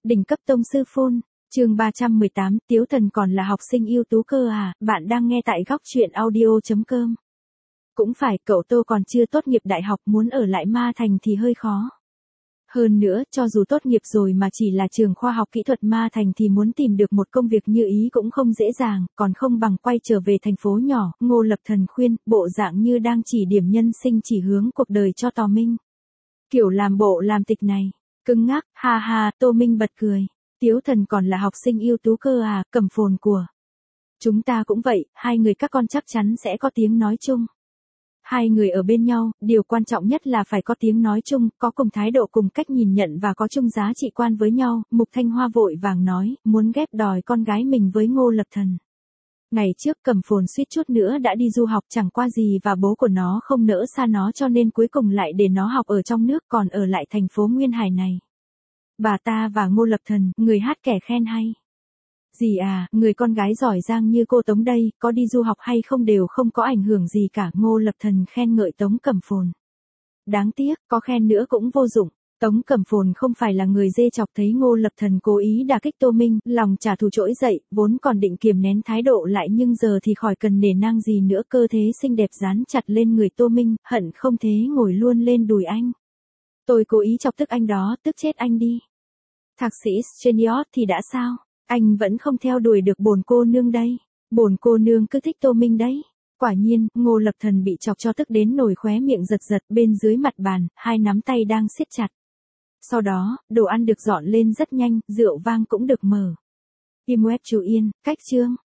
Đỉnh cấp tông sư phôn, chương 318, Tiếu Thần còn là học sinh ưu tú cơ à, bạn đang nghe tại góc truyện audio.com. Cũng phải, cậu Tô còn chưa tốt nghiệp đại học muốn ở lại Ma Thành thì hơi khó. Hơn nữa, cho dù tốt nghiệp rồi mà chỉ là trường khoa học kỹ thuật Ma Thành thì muốn tìm được một công việc như ý cũng không dễ dàng, còn không bằng quay trở về thành phố nhỏ, Ngô Lập Thần khuyên, bộ dạng như đang chỉ điểm nhân sinh chỉ hướng cuộc đời cho Tò Minh. Kiểu làm bộ làm tịch này, cứng ngắc, ha ha, Tô Minh bật cười. Tiếu Thần còn là học sinh ưu tú cơ à, cầm phồn của. Chúng ta cũng vậy, hai người các con chắc chắn sẽ có tiếng nói chung. Hai người ở bên nhau, điều quan trọng nhất là phải có tiếng nói chung, có cùng thái độ cùng cách nhìn nhận và có chung giá trị quan với nhau, Mục Thanh Hoa vội vàng nói, muốn ghép đòi con gái mình với Ngô Lập Thần. Ngày trước Cẩm Phồn suýt chút nữa đã đi du học chẳng qua gì và bố của nó không nỡ xa nó cho nên cuối cùng lại để nó học ở trong nước còn ở lại thành phố Nguyên Hải này. Bà ta và Ngô Lập Thần, người hát kẻ khen hay. Gì à, người con gái giỏi giang như cô Tống đây, có đi du học hay không đều không có ảnh hưởng gì cả, Ngô Lập Thần khen ngợi Tống Cẩm Phồn. Đáng tiếc, có khen nữa cũng vô dụng. Tống Cẩm Phồn không phải là người dê chọc, thấy Ngô Lập Thần cố ý đả kích Tô Minh, lòng trả thù trỗi dậy, vốn còn định kiềm nén thái độ lại nhưng giờ thì khỏi cần nể nang gì nữa, cơ thế xinh đẹp dán chặt lên người Tô Minh, hận không thế ngồi luôn lên đùi anh. Tôi cố ý chọc tức anh đó, tức chết anh đi. Thạc sĩ Steniot thì đã sao? Anh vẫn không theo đuổi được bổn cô nương đây. Bổn cô nương cứ thích Tô Minh đấy. Quả nhiên, Ngô Lập Thần bị chọc cho tức đến nổi khóe miệng giật giật, bên dưới mặt bàn, hai nắm tay đang siết chặt. Sau đó, đồ ăn được dọn lên rất nhanh, rượu vang cũng được mở. Im web chú yên, cách chương.